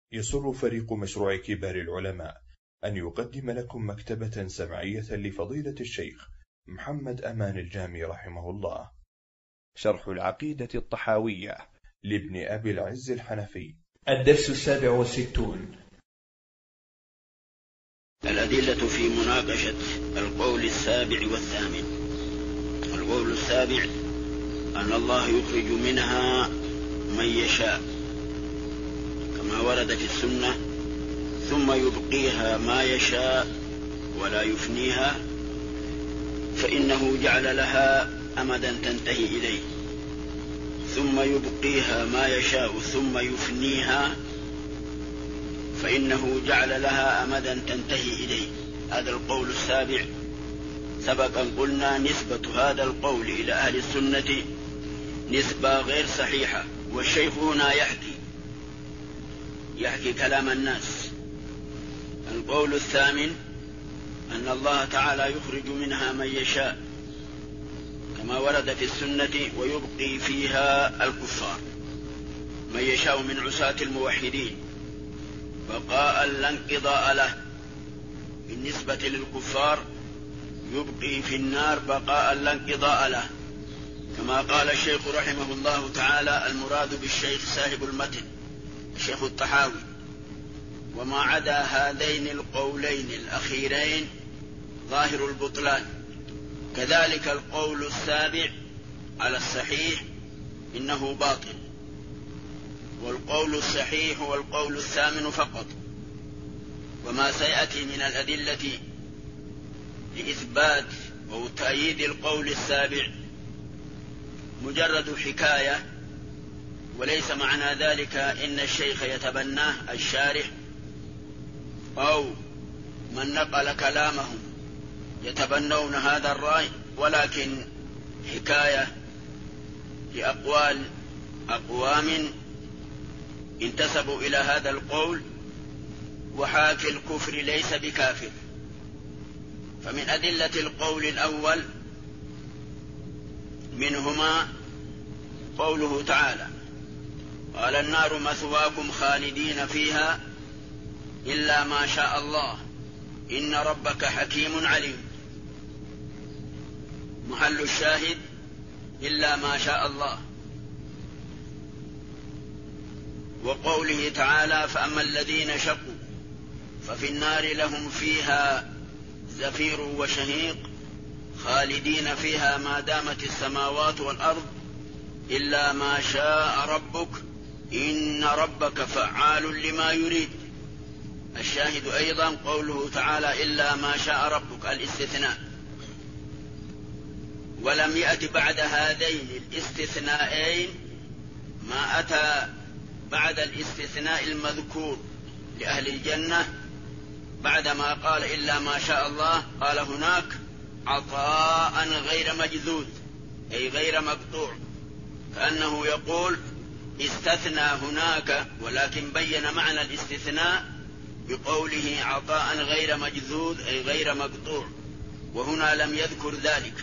يسر فريق مشروع كبار العلماء أن يقدم لكم مكتبة سمعية لفضيلة الشيخ محمد أمان الجامي رحمه الله، شرح العقيدة الطحاوية لابن أبي العز الحنفي. الدرس 67. الأدلة في مناقشة القول السابع والثامن. القول السابع أن الله يخرج منها من يشاء كما ورد في السنة، ثم يبقيها ما يشاء ولا يفنيها، فإنه جعل لها أمدا تنتهي إليه. ثم يبقيها ما يشاء ثم يفنيها، فإنه جعل لها أمدا تنتهي إليه. هذا القول السابع سبقا قلنا نسبة هذا القول إلى أهل السنة نسبة غير صحيحة، والشيخ هنا يحكي كلام الناس. القول الثامن أن الله تعالى يخرج منها من يشاء كما ورد في السنة، ويبقي فيها الكفار من يشاء من عصاة الموحدين بقاء لا انقضاء له. بالنسبة للكفار يبقي في النار بقاء لا انقضاء له، كما قال الشيخ رحمه الله تعالى: المراد بالشيخ صاحب المتن الشيخ الطحاوي. وما عدا هذين القولين الأخيرين ظاهر البطلان. كذلك القول السابع على الصحيح إنه باطل، والقول الصحيح هو القول الثامن فقط. وما سيأتي من الأدلة لإثبات أو تأييد القول السابع مجرد حكاية، وليس معنى ذلك إن الشيخ يتبناه الشارح أو من نقل كلامهم يتبنون هذا الرأي، ولكن حكاية لأقوال أقوام انتسبوا إلى هذا القول، وحاكي الكفر ليس بكافر. فمن أدلة القول الأول منهما قوله تعالى: قال النار مثواكم خالدين فيها إلا ما شاء الله إن ربك حكيم عليم. محل الشاهد إلا ما شاء الله. وقوله تعالى: فأما الذين شقوا ففي النار لهم فيها زفير وشهيق خالدين فيها ما دامت السماوات والأرض إلا ما شاء ربك إن ربك فعال لما يريد. الشاهد أيضا قوله تعالى: إلا ما شاء ربك، الاستثناء. ولم يأت بعد هذين الاستثنائين ما أتى بعد الاستثناء المذكور لأهل الجنة. بعدما قال إلا ما شاء الله قال هناك عطاء غير مجذوذ، أي غير مقطوع، كأنه يقول استثنى هناك، ولكن بين معنى الاستثناء بقوله عطاء غير مجذوذ أي غير مقطوع، وهنا لم يذكر ذلك.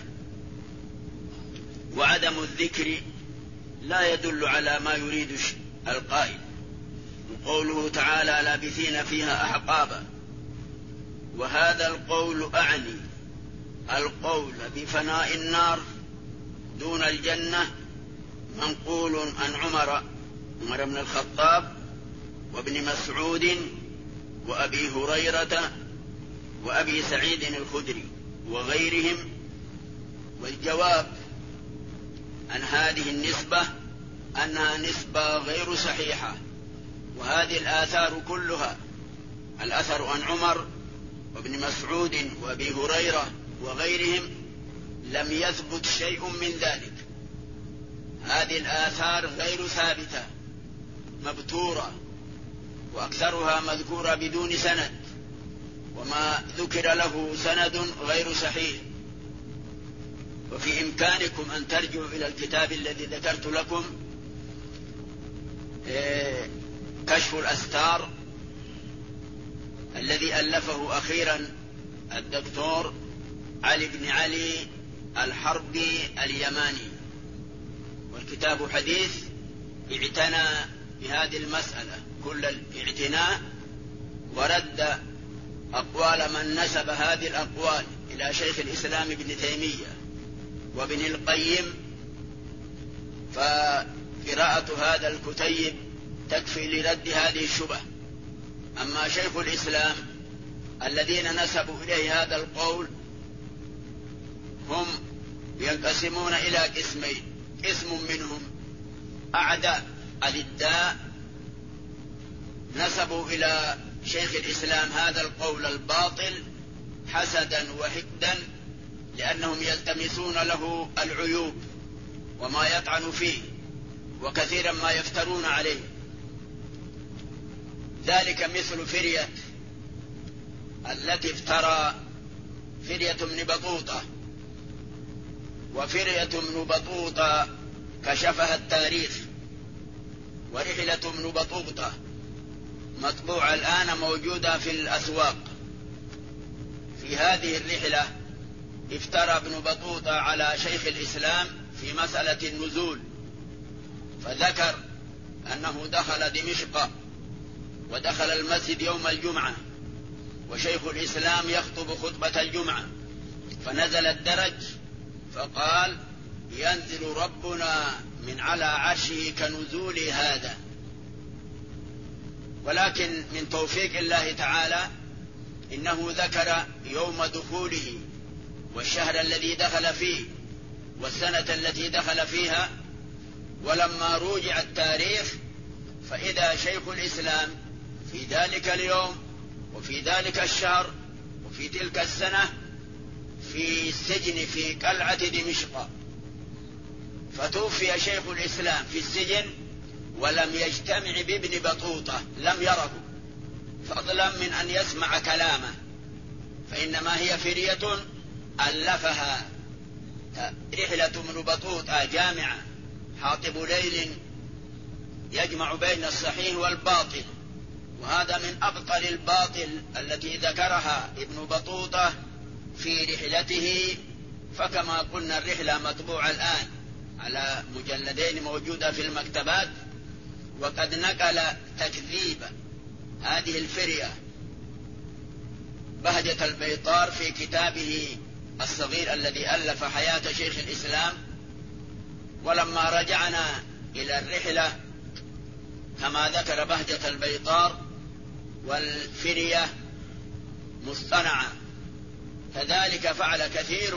وعدم الذكر لا يدل على ما يريد القائل. وقوله تعالى: لابثين فيها أحقابا. وهذا القول أعني القول بفناء النار دون الجنة منقول عن عمر بن الخطاب وابن مسعود وأبي هريرة وأبي سعيد الخدري وغيرهم. والجواب عن هذه النسبة أنها نسبة غير صحيحة. وهذه الآثار كلها، الأثر عن عمر وابن مسعود وأبي هريرة وغيرهم، لم يثبت شيء من ذلك. هذه الآثار غير ثابتة مبتورة، وأكثرها مذكورة بدون سند، وما ذكر له سند غير صحيح. وفي إمكانكم أن ترجعوا إلى الكتاب الذي ذكرت لكم، كشف الأستار، الذي ألفه أخيرا الدكتور علي بن علي الحربي اليماني، والكتاب حديث اعتنى بهذه المسألة كل الاعتناء ورد أقوال من نسب هذه الأقوال إلى شيخ الإسلام ابن تيمية وابن القيم، فقراءة هذا الكتيب تكفي لرد هذه الشبهة. أما شيخ الإسلام الذين نسبوا إليه هذا القول هم ينقسمون إلى قسمين: قسم منهم أعداء الإدعاء نسبوا إلى شيخ الإسلام هذا القول الباطل حسدا وحقدا، لأنهم يلتمسون له العيوب وما يطعن فيه، وكثيرا ما يفترون عليه. ذلك مثل فرية التي افترى فرية بن بطوطة، وفرية بن بطوطة كشفها التاريخ، ورحلة بن بطوطة مطبوعة الآن موجودة في الأسواق. في هذه الرحلة افترى ابن بطوطة على شيخ الإسلام في مسألة النزول، فذكر أنه دخل دمشق ودخل المسجد يوم الجمعة وشيخ الإسلام يخطب خطبة الجمعة، فنزل الدرج فقال: ينزل ربنا من على عرشه كنزول هذا. ولكن من توفيق الله تعالى إنه ذكر يوم دخوله والشهر الذي دخل فيه والسنة التي دخل فيها، ولما روجع التاريخ فإذا شيخ الإسلام في ذلك اليوم وفي ذلك الشهر وفي تلك السنة في السجن في قلعة دمشق. فتوفي شيخ الإسلام في السجن ولم يجتمع بابن بطوطة، لم يره، فضلا من أن يسمع كلامه، فإنما هي فرية ألفها رحلة ابن بطوطة جامعة حاطب ليل يجمع بين الصحيح والباطل، وهذا من أبطل الباطل التي ذكرها ابن بطوطة في رحلته. فكما قلنا الرحلة مطبوعة الآن على مجلدين موجودة في المكتبات، وقد نقل تكذيب هذه الفرية بهجة البيطار في كتابه الصغير الذي ألف حياة شيخ الإسلام. ولما رجعنا إلى الرحلة كما ذكر بهجة البيطار والفرية مصطنعة، كذلك فعل كثير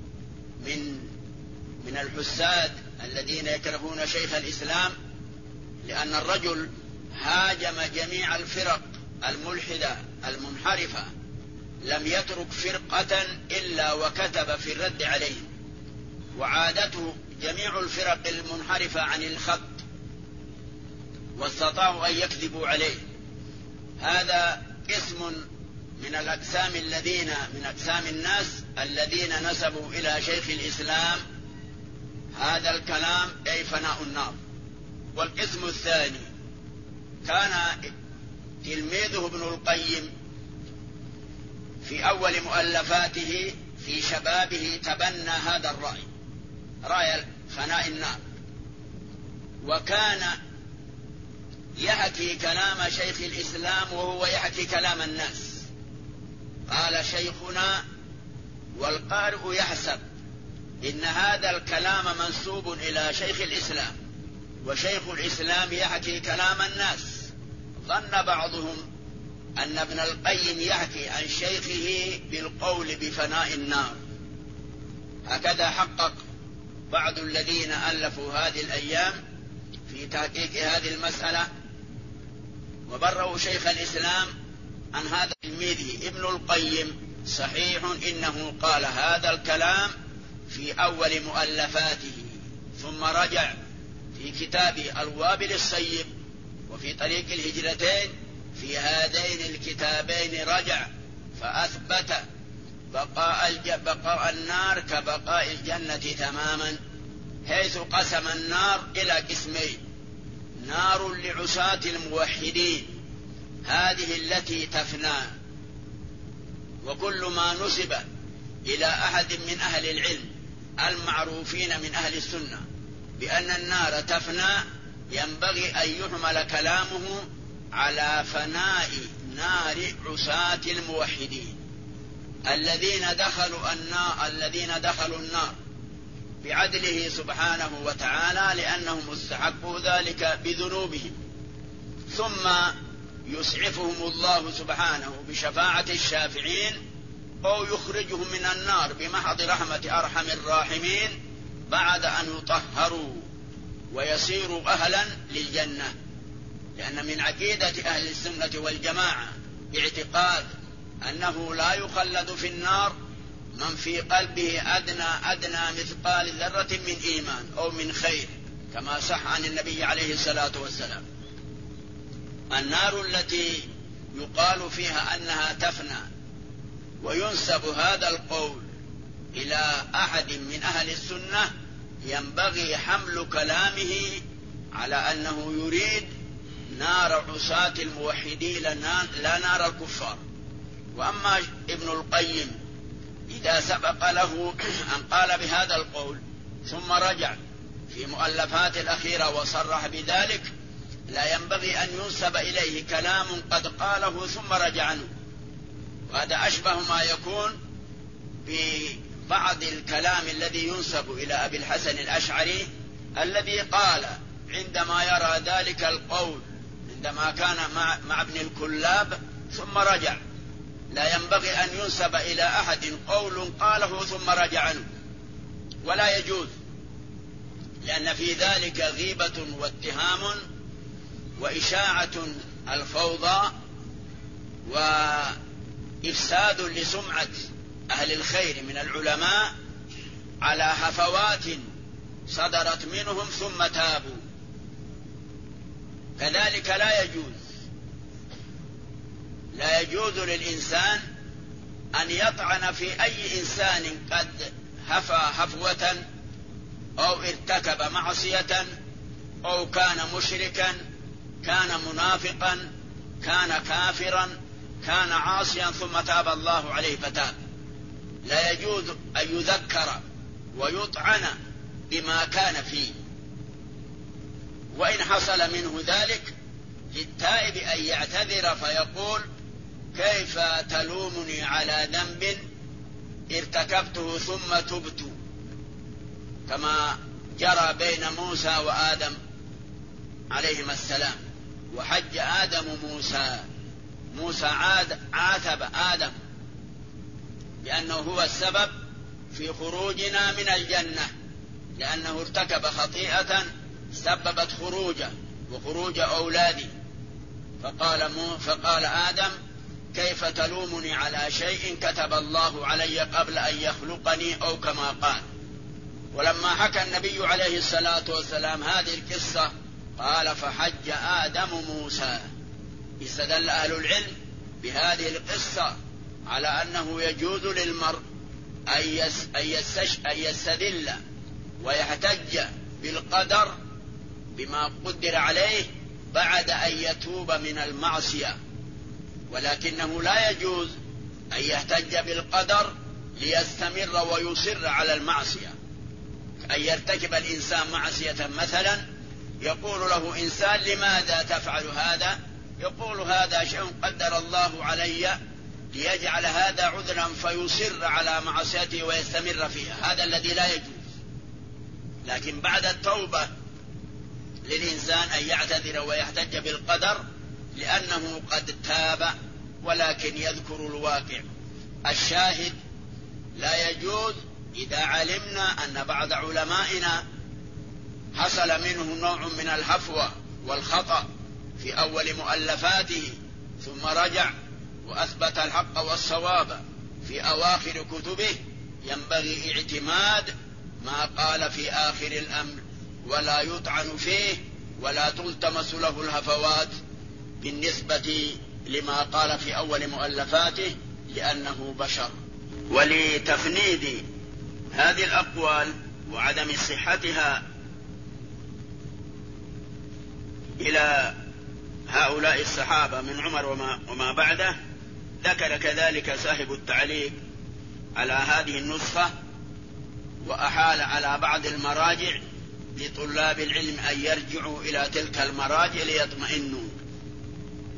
من الحساد الذين يكرهون شيخ الإسلام، لأن الرجل هاجم جميع الفرق الملحدة المنحرفة، لم يترك فرقة إلا وكتب في الرد عليه، وعادته جميع الفرق المنحرفة عن الخط واستطاعوا أن يكذبوا عليه. هذا قسم من الأقسام من أقسام الناس الذين نسبوا إلى شيخ الإسلام هذا الكلام أي فناء النار. والقسم الثاني كان تلميذه ابن القيم في أول مؤلفاته في شبابه تبنى هذا الرأي، رأي فناء النار، وكان يحكي كلام شيخ الإسلام وهو يحكي كلام الناس. قال شيخنا والقارئ يحسب إن هذا الكلام منسوب إلى شيخ الإسلام، وشيخ الإسلام يحكي كلام الناس. ظن بعضهم أن ابن القيم يحكي عن شيخه بالقول بفناء النار. هكذا حقق بعض الذين ألفوا هذه الأيام في تحقيق هذه المسألة، وبرأوا شيخ الإسلام عن هذا تلميذه ابن القيم. صحيح إنه قال هذا الكلام في أول مؤلفاته، ثم رجع في كتاب الوابل الصيب وفي طريق الهجرتين، في هذين الكتابين رجع فأثبت بقاء النار كبقاء الجنة تماما، حيث قسم النار إلى قسمين: نار لعصاة الموحدين هذه التي تفنى، وكل ما نسب إلى أحد من أهل العلم المعروفين من أهل السنة بأن النار تفنى ينبغي أن يحمل كلامه على فناء نار عصاة الموحدين الذين دخلوا النار بعدله سبحانه وتعالى لأنهم استحقوا ذلك بذنوبهم، ثم يسعفهم الله سبحانه بشفاعة الشافعين أو يخرجهم من النار بمحض رحمة أرحم الراحمين بعد أن يطهروا ويصيروا أهلا للجنة. لأن من عقيدة أهل السنة والجماعة اعتقاد أنه لا يخلد في النار من في قلبه أدنى مثقال ذرة من إيمان أو من خير، كما صح عن النبي عليه الصلاة والسلام. النار التي يقال فيها أنها تفنى وينسب هذا القول إلى أحد من أهل السنة ينبغي حمل كلامه على أنه يريد نار عصاة الموحدين لا نار الكفار. وأما ابن القيم إذا سبق له أن قال بهذا القول ثم رجع في مؤلفات الأخيرة وصرح بذلك، لا ينبغي أن ينسب إليه كلام قد قاله ثم رجع عنه. وهذا أشبه ما يكون ببعض الكلام الذي ينسب إلى أبي الحسن الأشعري الذي قال عندما يرى ذلك القول عندما كان مع ابن الكلاب ثم رجع. لا ينبغي أن ينسب إلى أحد قول قاله ثم رجع عنه، ولا يجوز، لأن في ذلك غيبة واتهام وإشاعة الفوضى وإفساد لسمعة أهل الخير من العلماء على هفوات صدرت منهم ثم تابوا. كذلك لا يجوز للإنسان أن يطعن في أي إنسان قد هفى هفوة أو ارتكب معصية أو كان مشركا، كان منافقا، كان كافرا، كان عاصيا ثم تاب الله عليه فتاب. لا يجوز أن يذكر ويطعن بما كان فيه. وإن حصل منه ذلك للتائب أن يعتذر فيقول كيف تلومني على ذنب ارتكبته ثم تبت، كما جرى بين موسى وآدم عليهما السلام. وحج آدم موسى عاتب آدم لأنه هو السبب في خروجنا من الجنة، لأنه ارتكب خطيئة سببت خروجه وخروج أولاده. فقال آدم كيف تلومني على شيء كتب الله علي قبل أن يخلقني، أو كما قال. ولما حكى النبي عليه الصلاة والسلام هذه القصة قال فحج آدم موسى. استدل أهل العلم بهذه القصة على أنه يجوز للمرء أن يستدل ويحتج بالقدر بما قدر عليه بعد أن يتوب من المعصية، ولكنه لا يجوز أن يحتج بالقدر ليستمر ويصر على المعصية. أن يرتكب الإنسان معصية مثلا يقول له إنسان لماذا تفعل هذا؟ يقول هذا شيء قدر الله علي ليجعل هذا عذرا فيصر على معصيته ويستمر فيها. هذا الذي لا يجوز. لكن بعد التوبة للإنسان أن يعتذر ويحتج بالقدر لأنه قد تاب، ولكن يذكر الواقع. الشاهد لا يجوز إذا علمنا أن بعض علمائنا حصل منه نوع من الهفوة والخطأ في أول مؤلفاته ثم رجع وأثبت الحق والصواب في أواخر كتبه، ينبغي اعتماد ما قال في آخر الأمر ولا يطعن فيه ولا تلتمس له الهفوات بالنسبة لما قال في أول مؤلفاته، لأنه بشر. ولتفنيد هذه الأقوال وعدم صحتها إلى هؤلاء الصحابة من عمر وما بعده، ذكر كذلك صاحب التعليق على هذه النسخة وأحال على بعض المراجع لطلاب العلم أن يرجعوا إلى تلك المراجع ليطمئنوا.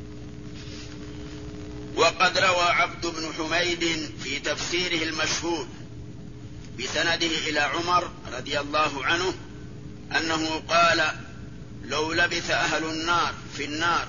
عبد بن حميد في تفسيره المشهور بسنده إلى عمر رضي الله عنه أنه قال: لو لبث أهل النار في النار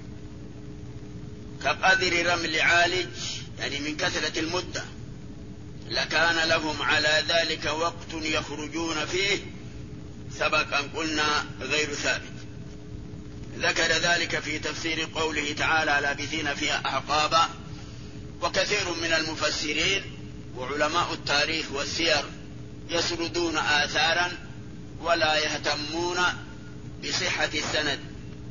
كقدر رمل عالج، يعني من كثرة المدة، لكان لهم على ذلك وقت يخرجون فيه. سبق أن قلنا غير ثابت. ذكر ذلك في تفسير قوله تعالى: لابثين فيها أحقابا. وكثير من المفسرين وعلماء التاريخ والسير يسردون آثارا ولا يهتمون بصحة السند.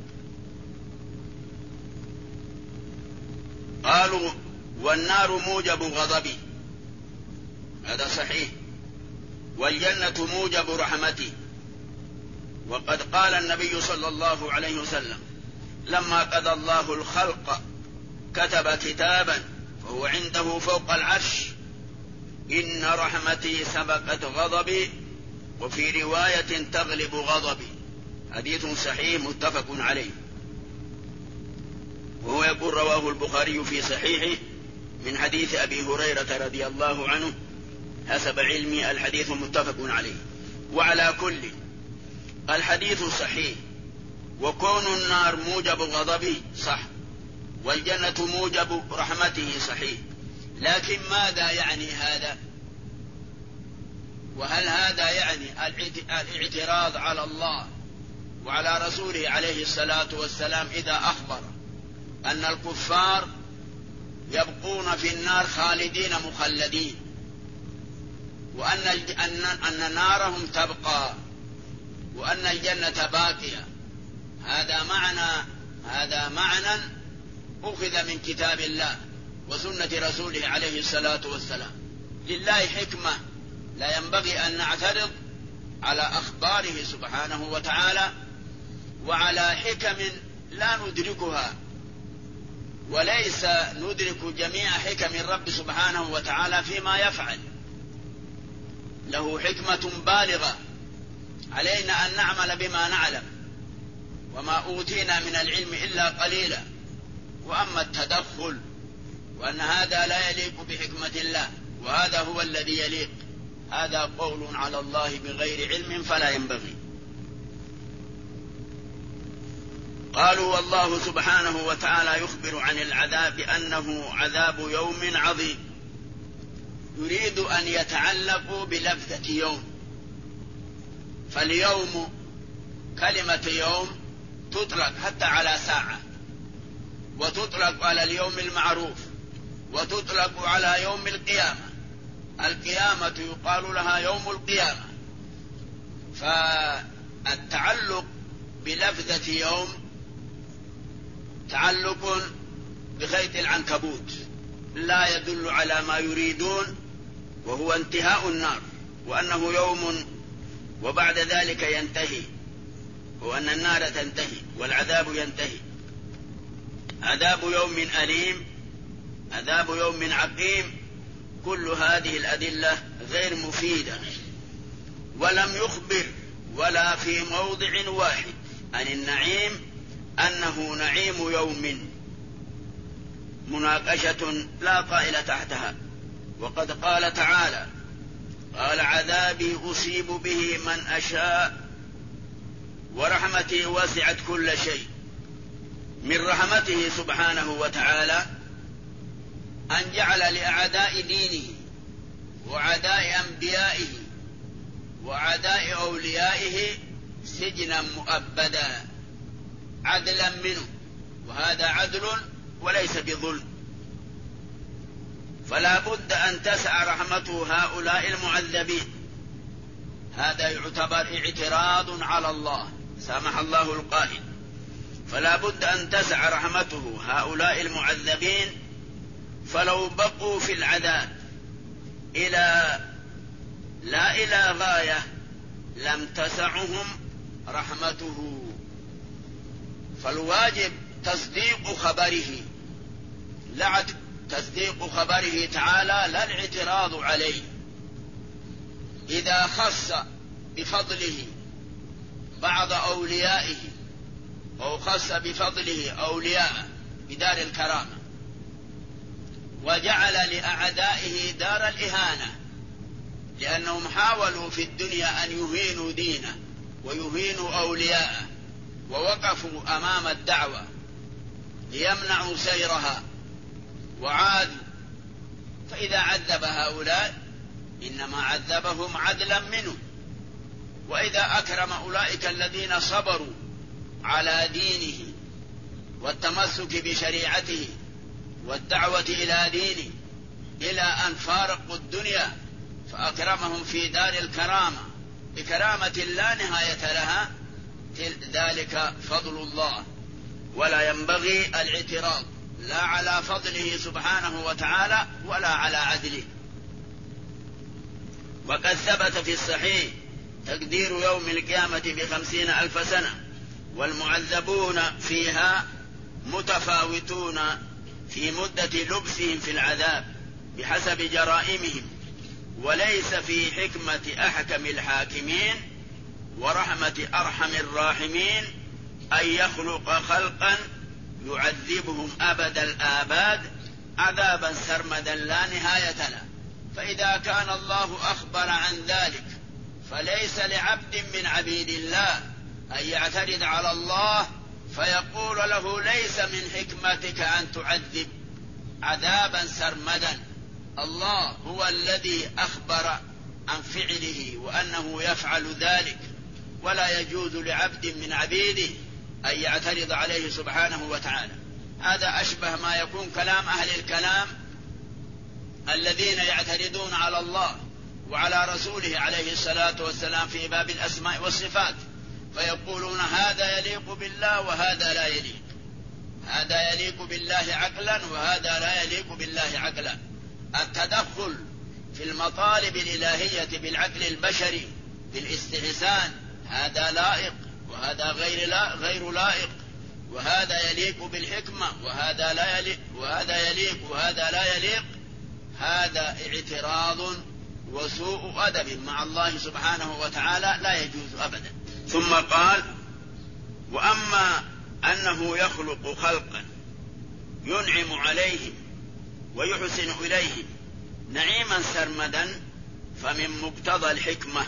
قالوا: والنار موجب غضبي، هذا صحيح، والجنة موجب رحمتي. وقد قال النبي صلى الله عليه وسلم: لما قضى الله الخلق كتب كتابا وهو عنده فوق العرش: إن رحمتي سبقت غضبي، وفي رواية تغلب غضبي. حديث صحيح متفق عليه. وهو يقول: رواه البخاري في صحيحه من حديث أبي هريرة رضي الله عنه. حسب علمي الحديث متفق عليه. وعلى كل، الحديث صحيح، وكون النار موجب غضبه صح، والجنة موجب رحمته صحيح. لكن ماذا يعني هذا؟ وهل هذا يعني الاعتراض على الله وعلى رسوله عليه الصلاة والسلام إذا أخبر أن الكفار يبقون في النار خالدين مخلدين، وأن نارهم تبقى، وأن الجنة باقية؟ هذا معنى أخذ من كتاب الله وسنة رسوله عليه الصلاة والسلام. لله حكمة، لا ينبغي أن نعترض على أخباره سبحانه وتعالى وعلى حكم لا ندركها، وليس ندرك جميع حكم الرب سبحانه وتعالى فيما يفعل. له حكمة بالغة، علينا أن نعمل بما نعلم، وما أوتينا من العلم إلا قليلا. وأما التدخل وأن هذا لا يليق بحكمة الله وهذا هو الذي يليق، هذا قول على الله بغير علم فلا ينبغي. قالوا: والله سبحانه وتعالى يخبر عن العذاب بأنه عذاب يوم عظيم، يريد أن يتعلقوا بلفظة يوم. فاليوم، كلمة يوم تطلق حتى على ساعة، وتطلق على اليوم المعروف، وتطلق على يوم القيامة. القيامة يقال لها يوم القيامة. فالتعلق بلفظة يوم تعلق بخيط العنكبوت، لا يدل على ما يريدون، وهو انتهاء النار، وأنه يوم وبعد ذلك ينتهي، وأن النار تنتهي والعذاب ينتهي. عذاب يوم أليم، عذاب يوم عقيم، كل هذه الأدلة غير مفيدة. ولم يخبر ولا في موضع واحد عن النعيم أنه نعيم يوم، مناقشة لا طائل تحتها. وقد قال تعالى: قال عذابي أصيب به من أشاء ورحمتي وسعت كل شيء. من رحمته سبحانه وتعالى أن جعل لأعداء دينه وعداء أنبيائه وعداء أوليائه سجنا مؤبدا عدلا منه، وهذا عدل وليس بظلم. فلا بد أن تسع رحمته هؤلاء المعذبين. هذا يعتبر اعتراض على الله، سامح الله القائل. فلا بد أن تسع رحمته هؤلاء المعذبين، فلو بقوا في العذاب لا إلى غاية لم تسعهم رحمته. فالواجب تصديق خبره، تصديق خبره تعالى، لا الاعتراض عليه. إذا خص بفضله بعض أوليائه أو خص بفضله أولياء بدار الكرامة، وجعل لأعدائه دار الإهانة، لأنهم حاولوا في الدنيا أن يهينوا دينه ويهينوا أولياءه، ووقفوا أمام الدعوة ليمنعوا سيرها وعادوا. فإذا عذب هؤلاء إنما عذبهم عدلا منه، وإذا أكرم أولئك الذين صبروا على دينه والتمسك بشريعته والدعوة إلى دينه إلى أن فارقوا الدنيا، فأكرمهم في دار الكرامة بكرامة لا نهاية لها، ذلك فضل الله. ولا ينبغي الاعتراض لا على فضله سبحانه وتعالى ولا على عدله. وقد ثبت في الصحيح تقدير يوم القيامة ب50,000 سنة، والمعذبون فيها متفاوتون في مدة لبسهم في العذاب بحسب جرائمهم، وليس في حكمة أحكم الحاكمين ورحمة أرحم الراحمين أن يخلق خلقا يعذبهم أبد الآباد عذابا سرمدا لا نهاية له. فإذا كان الله أخبر عن ذلك فليس لعبد من عبيد الله أن يعترض على الله فيقول له ليس من حكمتك أن تعذب عذابا سرمدا. الله هو الذي أخبر عن فعله وأنه يفعل ذلك، ولا يجوز لعبد من عبيده أن يعترض عليه سبحانه وتعالى. هذا أشبه ما يكون كلام أهل الكلام الذين يعترضون على الله وعلى رسوله عليه الصلاة والسلام في باب الأسماء والصفات، فيقولون هذا يليق بالله وهذا لا يليق، هذا يليق بالله عقلا وهذا لا يليق بالله عقلا. التدخل في المطالب الإلهية بالعقل البشري بالاستحسان هذا لائق وهذا غير لائق، وهذا يليق بالحكمة وهذا لا يليق، وهذا يليق وهذا لا يليق، هذا اعتراض وسوء أدب مع الله سبحانه وتعالى لا يجوز أبدا. ثم قال: وأما أنه يخلق خلقا ينعم عليهم ويحسن إليهم نعيما سرمدا فمن مقتضى الحكمة.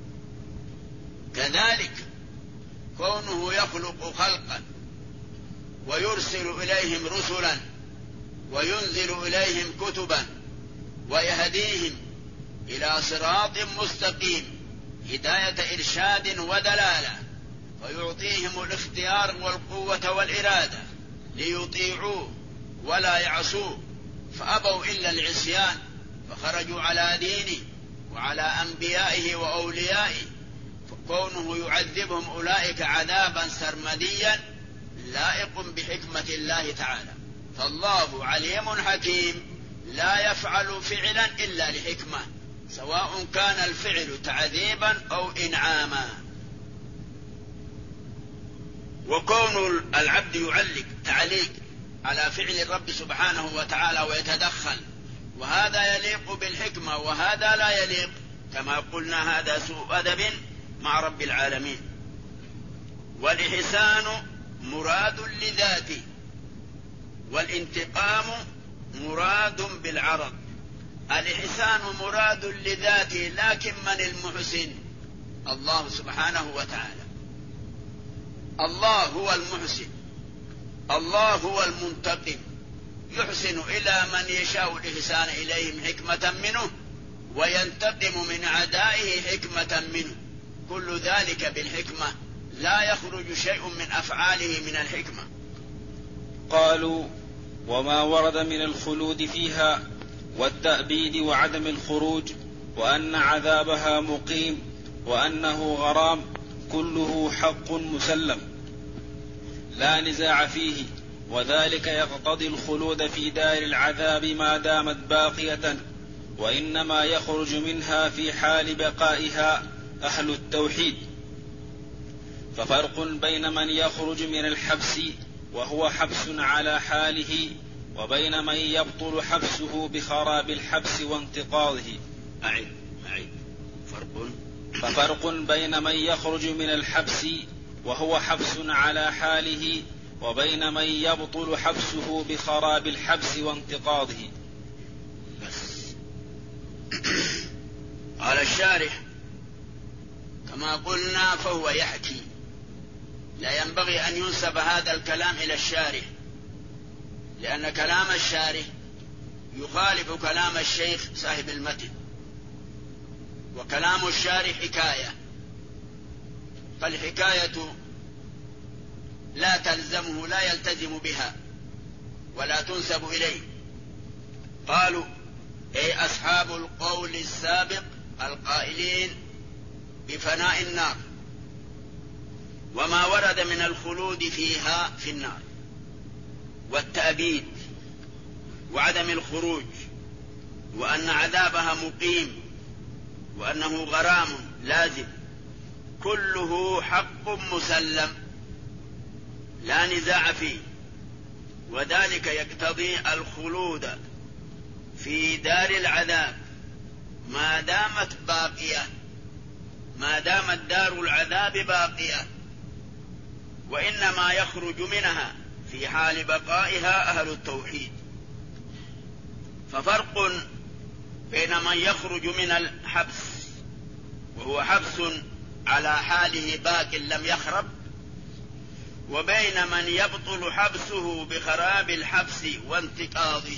كذلك كونه يخلق خلقا ويرسل إليهم رسلا وينزل إليهم كتبا ويهديهم إلى صراط مستقيم هداية إرشاد ودلالة، ويعطيهم الاختيار والقوة والإرادة ليطيعوه ولا يعصوه، فأبوا إلا العصيان فخرجوا على دينه وعلى أنبيائه وأوليائه. فكونه يعذبهم أولئك عذابا سرمديا لائق بحكمة الله تعالى. فالله عليم حكيم لا يفعل فعلا إلا لحكمة، سواء كان الفعل تعذيبا أو إنعاما. وكون العبد يعلق تعليق على فعل الرب سبحانه وتعالى ويتدخل، وهذا يليق بالحكمة وهذا لا يليق، كما قلنا هذا سوء أدب مع رب العالمين. والإحسان مراد لذاته، والانتقام مراد بالعرض. الإحسان مراد لذاته، لكن من المحسن؟ الله سبحانه وتعالى. الله هو المحسن، الله هو المنتقم، يحسن إلى من يشاء الإحسان إليهم حكمة منه، وينتقم من أعدائه حكمة منه. كل ذلك بالحكمة، لا يخرج شيء من أفعاله من الحكمة. قالوا: وما ورد من الخلود فيها والتأبيد وعدم الخروج، وأن عذابها مقيم، وأنه غرام، كله حق مسلم لا نزاع فيه، وذلك يقتضي الخلود في دار العذاب ما دامت باقية، وإنما يخرج منها في حال بقائها أهل التوحيد. ففرق بين من يخرج من الحبس وهو حبس على حاله، وبين من يبطل حبسه بخراب الحبس وانتقاضه. ففرق بين من يخرج من الحبس وهو حبس على حاله، وبين من يبطل حبسه بخراب الحبس وانتقاضه. بس. قال الشارح كما قلنا فهو يحكي، لا ينبغي أن ينسب هذا الكلام إلى الشارح، لأن كلام الشارح يخالف كلام الشيخ صاحب المتن، وكلام الشارح حكاية، فالحكاية لا تلزمه، لا يلتزم بها ولا تنسب إليه. قالوا أي أصحاب القول السابق القائلين بفناء النار وما ورد من الخلود فيها في النار والتأبيد وعدم الخروج، وأن عذابها مقيم، وأنه غرام لازم، كله حق مسلم لا نزاع فيه، وذلك يقتضي الخلود في دار العذاب ما دامت باقية، ما دامت دار العذاب باقية، وإنما يخرج منها في حال بقائها أهل التوحيد. ففرق بين من يخرج من الحبس وهو حبس على حاله باق لم يخرب، وبين من يبطل حبسه بخراب الحبس وانتقاضه.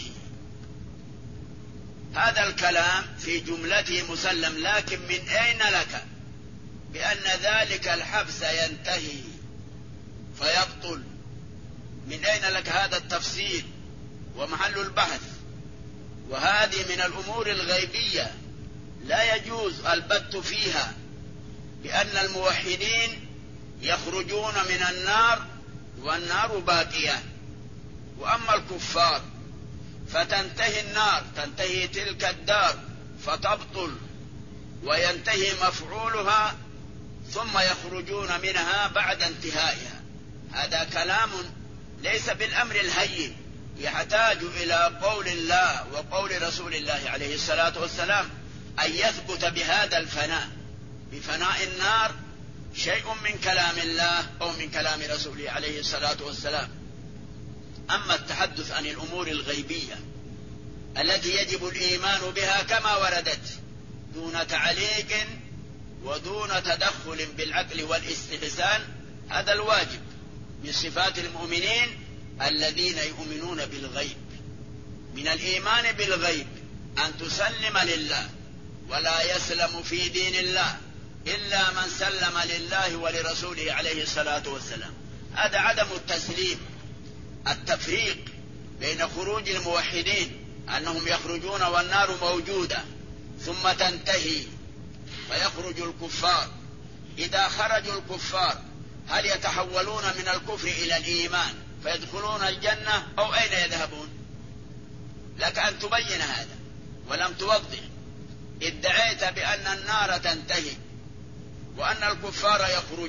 هذا الكلام في جملته مسلم، لكن من أين لك بأن ذلك الحبس ينتهي فيبطل؟ من أين لك هذا التفصيل ومحل البحث؟ وهذه من الأمور الغيبية لا يجوز البت فيها، بأن الموحدين يخرجون من النار والنار باقية، وأما الكفار فتنتهي النار، تنتهي تلك الدار فتبطل وينتهي مفعولها ثم يخرجون منها بعد انتهائها. هذا كلام ليس بالأمر الهين، يحتاج إلى قول الله وقول رسول الله عليه الصلاة والسلام أن يثبت بهذا الفناء، بفناء النار، شيء من كلام الله أو من كلام رسوله عليه الصلاة والسلام. أما التحدث عن الأمور الغيبية التي يجب الإيمان بها كما وردت دون تعليق ودون تدخل بالعقل والاستحسان، هذا الواجب من صفات المؤمنين الذين يؤمنون بالغيب. من الإيمان بالغيب أن تسلم لله، ولا يسلم في دين الله إلا من سلم لله ولرسوله عليه الصلاة والسلام. هذا عدم التسليم. التفريق بين خروج الموحدين أنهم يخرجون والنار موجودة ثم تنتهي فيخرج الكفار، إذا خرجوا الكفار هل يتحولون من الكفر إلى الإيمان فيدخلون الجنة أو أين يذهبون؟ لك أن تبين هذا ولم توضح. ادعيت بأن النار تنتهي وأن الكفار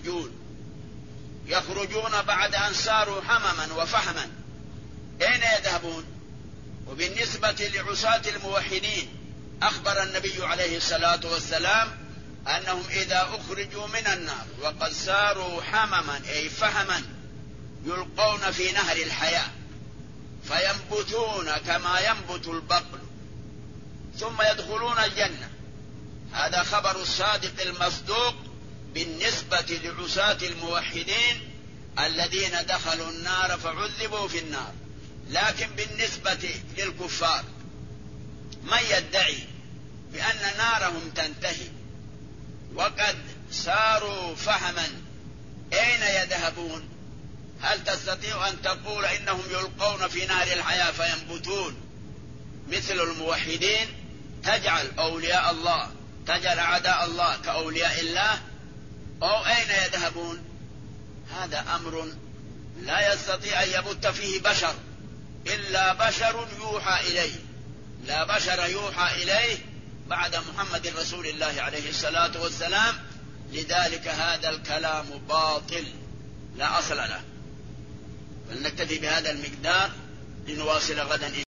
يخرجون بعد أن صاروا حمما وفحما، أين يذهبون؟ وبالنسبة لعصاة الموحدين أخبر النبي عليه الصلاة والسلام أنهم إذا أخرجوا من النار وقد صاروا حمما أي فحما يلقون في نهر الحياة فينبتون كما ينبت البقل ثم يدخلون الجنة. هذا خبر الصادق المصدوق بالنسبة لعصاة الموحدين الذين دخلوا النار فعذبوا في النار. لكن بالنسبة للكفار من يدعي بأن نارهم تنتهي وقد صاروا فحما أين يذهبون؟ هل تستطيع أن تقول إنهم يلقون في نهر الحياة فينبتون مثل الموحدين؟ تجعل أولياء الله، تجعل أعداء الله كأولياء الله، أو أين يذهبون؟ هذا أمر لا يستطيع أن يبت فيه بشر إلا بشر يوحى إليه، لا بشر يوحى إليه بعد محمد رسول الله عليه الصلاة والسلام. لذلك هذا الكلام باطل لا أصل له. فلنكتفي بهذا المقدار لنواصل غدا.